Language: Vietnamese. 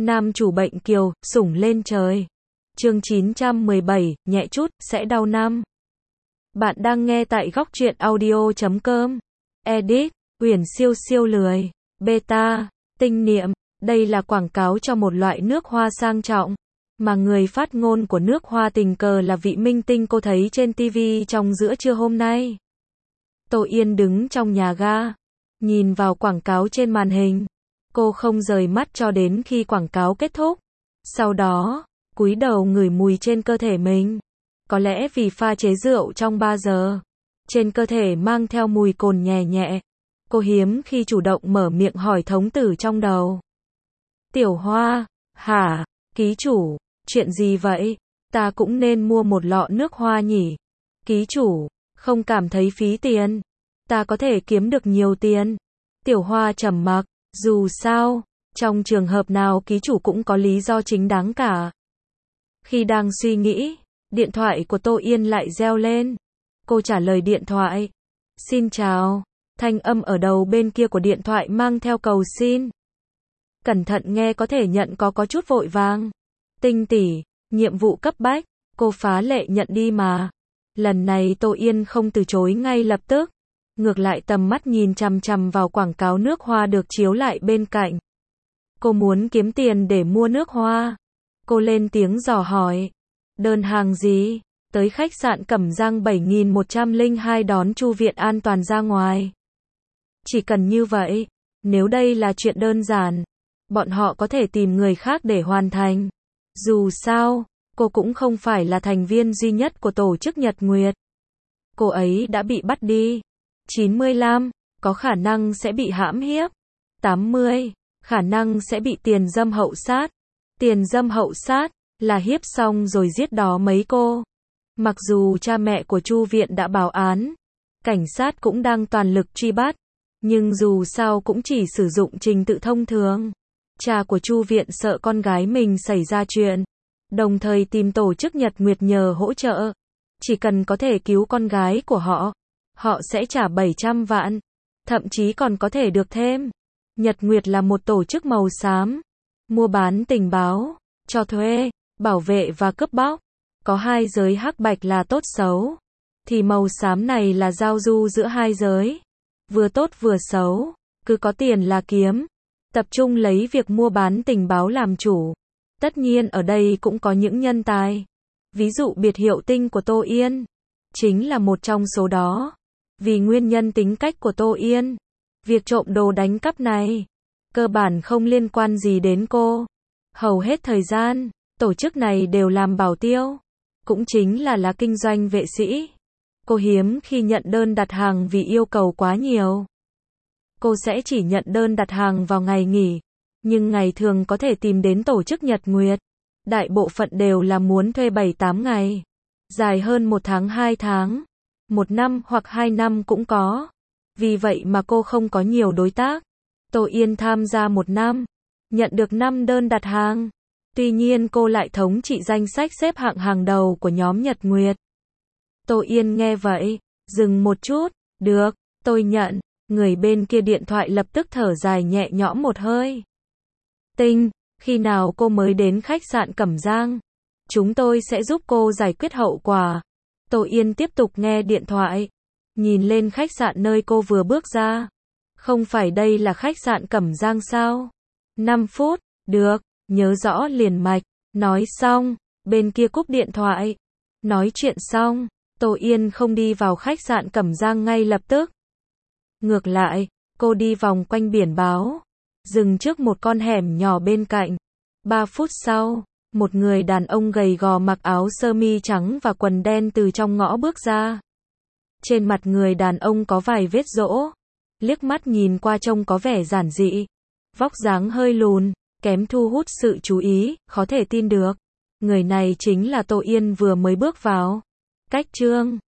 Nam chủ bệnh kiều, sủng lên trời. Chương 917, nhẹ chút, sẽ đau năm. Bạn đang nghe tại góc truyện audio.com. Edit, Uyển siêu siêu lười. Beta, tinh niệm. Đây là quảng cáo cho một loại nước hoa sang trọng, mà người phát ngôn của nước hoa tình cờ là vị minh tinh cô thấy trên TV trong giữa trưa hôm nay. Tô Yên đứng trong nhà ga, nhìn vào quảng cáo trên màn hình. Cô không rời mắt cho đến khi quảng cáo kết thúc. Sau đó, cúi đầu ngửi mùi trên cơ thể mình. Có lẽ vì pha chế rượu trong 3 giờ, trên cơ thể mang theo mùi cồn nhẹ nhẹ. Cô hiếm khi chủ động mở miệng hỏi thống tử trong đầu. Tiểu Hoa, hả, ký chủ, chuyện gì vậy? Ta cũng nên mua một lọ nước hoa nhỉ? Ký chủ, không cảm thấy phí tiền. Ta có thể kiếm được nhiều tiền. Tiểu Hoa trầm mặc, dù sao, trong trường hợp nào ký chủ cũng có lý do chính đáng cả. Khi đang suy nghĩ, điện thoại của Tô Yên lại reo lên. Cô trả lời điện thoại. Xin chào. Thanh âm ở đầu bên kia của điện thoại mang theo cầu xin. Cẩn thận nghe có thể nhận có chút vội vàng. Tinh tỷ, nhiệm vụ cấp bách, cô phá lệ nhận đi mà. Lần này Tô Yên không từ chối ngay lập tức. Ngược lại tầm mắt nhìn chằm chằm vào quảng cáo nước hoa được chiếu lại bên cạnh. Cô muốn kiếm tiền để mua nước hoa. Cô lên tiếng dò hỏi. Đơn hàng gì? Tới khách sạn Cẩm Giang 7102 đón Chu Viện an toàn ra ngoài. Chỉ cần như vậy. Nếu đây là chuyện đơn giản, bọn họ có thể tìm người khác để hoàn thành. Dù sao, cô cũng không phải là thành viên duy nhất của tổ chức Nhật Nguyệt. Cô ấy đã bị bắt đi. 95, có khả năng sẽ bị hãm hiếp. 80, khả năng sẽ bị tiền dâm hậu sát. Tiền dâm hậu sát là hiếp xong rồi giết đó mấy cô. Mặc dù cha mẹ của Chu Viện đã báo án, cảnh sát cũng đang toàn lực truy bắt, nhưng dù sao cũng chỉ sử dụng trình tự thông thường. Cha của Chu Viện sợ con gái mình xảy ra chuyện, đồng thời tìm tổ chức Nhật Nguyệt nhờ hỗ trợ. Chỉ cần có thể cứu con gái của họ, họ sẽ trả 700 vạn, thậm chí còn có thể được thêm. Nhật Nguyệt là một tổ chức màu xám, mua bán tình báo, cho thuê, bảo vệ và cướp bóc. Có hai giới hắc bạch là tốt xấu, thì màu xám này là giao du giữa hai giới, vừa tốt vừa xấu, cứ có tiền là kiếm, tập trung lấy việc mua bán tình báo làm chủ. Tất nhiên ở đây cũng có những nhân tài, ví dụ biệt hiệu tinh của Tô Yên, chính là một trong số đó. Vì nguyên nhân tính cách của Tô Yên, việc trộm đồ đánh cắp này, cơ bản không liên quan gì đến cô. Hầu hết thời gian, tổ chức này đều làm bảo tiêu, cũng chính là kinh doanh vệ sĩ. Cô hiếm khi nhận đơn đặt hàng vì yêu cầu quá nhiều. Cô sẽ chỉ nhận đơn đặt hàng vào ngày nghỉ, nhưng ngày thường có thể tìm đến tổ chức Nhật Nguyệt. Đại bộ phận đều là muốn thuê 7-8 ngày, dài hơn 1 tháng 2 tháng, 1 năm hoặc 2 năm cũng có. Vì vậy mà cô không có nhiều đối tác. Tô Yên tham gia 1 năm, nhận được 5 đơn đặt hàng. Tuy nhiên cô lại thống trị danh sách xếp hạng hàng đầu của nhóm Nhật Nguyệt. Tô Yên nghe vậy, dừng một chút. Được, tôi nhận. Người bên kia điện thoại lập tức thở dài nhẹ nhõm một hơi. Tinh, khi nào cô mới đến khách sạn Cẩm Giang? Chúng tôi sẽ giúp cô giải quyết hậu quả. Tô Yên tiếp tục nghe điện thoại, nhìn lên khách sạn nơi cô vừa bước ra. Không phải đây là khách sạn Cẩm Giang sao? 5 phút, được, nhớ rõ liền mạch. Nói xong, bên kia cúp điện thoại. Nói chuyện xong, Tô Yên không đi vào khách sạn Cẩm Giang ngay lập tức. Ngược lại, cô đi vòng quanh biển báo, dừng trước một con hẻm nhỏ bên cạnh. 3 phút sau, một người đàn ông gầy gò mặc áo sơ mi trắng và quần đen từ trong ngõ bước ra. Trên mặt người đàn ông có vài vết rỗ, liếc mắt nhìn qua trông có vẻ giản dị. Vóc dáng hơi lùn, kém thu hút sự chú ý, khó thể tin được. Người này chính là Tô Yên vừa mới bước vào. Cách chương